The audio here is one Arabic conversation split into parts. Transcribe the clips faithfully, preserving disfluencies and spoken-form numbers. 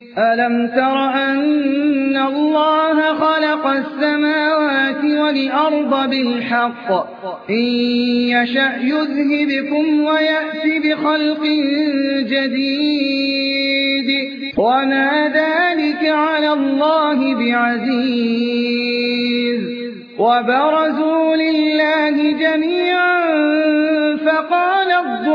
ألم تر أن الله خلق السماوات والأرض بالحق إن يشأ يذهبكم ويأتي بخلق جديد وما ذلك على الله بعزيز وبرزوا لله جميعا فقال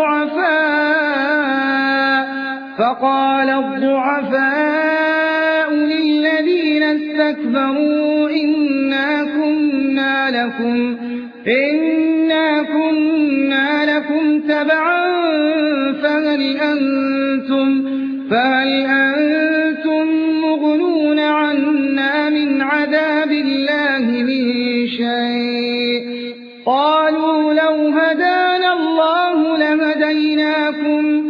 الضعفاء فقال الضعفاء للذين استكبروا إنا كنا لكم إنا كنا لكم تبعا فهل أنتم فهل أنتم مغنون عنا من عذاب الله من شيء قالوا لو هدانا الله لهديناكم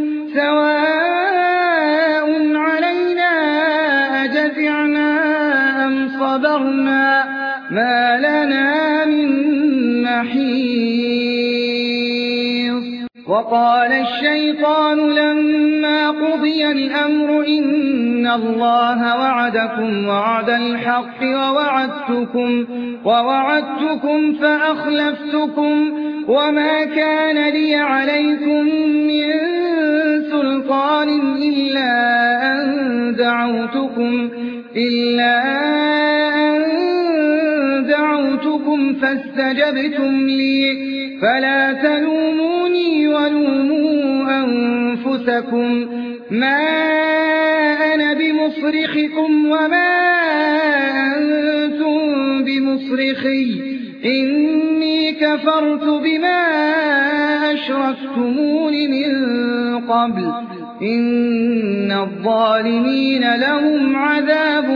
سواء علينا أجزعنا أم صبرنا ما لنا من محيص وقال الشيطان لما قضي الأمر إن الله وعدكم وعد الحق ووعدتكم, ووعدتكم فأخلفتكم وما كان لي عليكم من سلطان إلا أن دعوتكم, إلا أن دعوتكم فاستجبتم لي فلا تلوموني ولوموا أنفسكم ما أنا بمصرخكم وما أنتم بمصرخي إني كفرت بما أشركتمون من قبل إن الظالمين لهم عذاب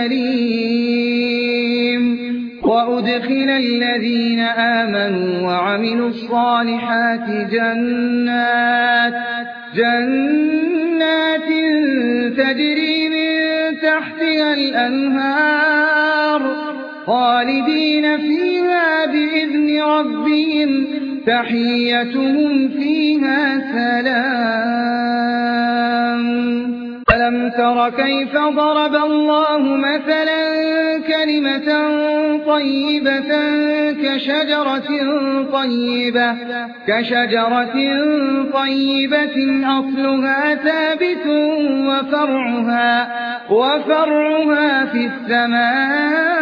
أليم وأدخل الذين آمنوا وعملوا الصالحات جنات جنات تجري من تحتها الأنهار خالدين فيها بإذن ربهم تحيتهم فيها سلام ألم تر كيف ضرب الله مثلا كلمة طيبة كشجرة طيبة كشجرة طيبة أصلها ثابت وفرعها وفرعها في السماء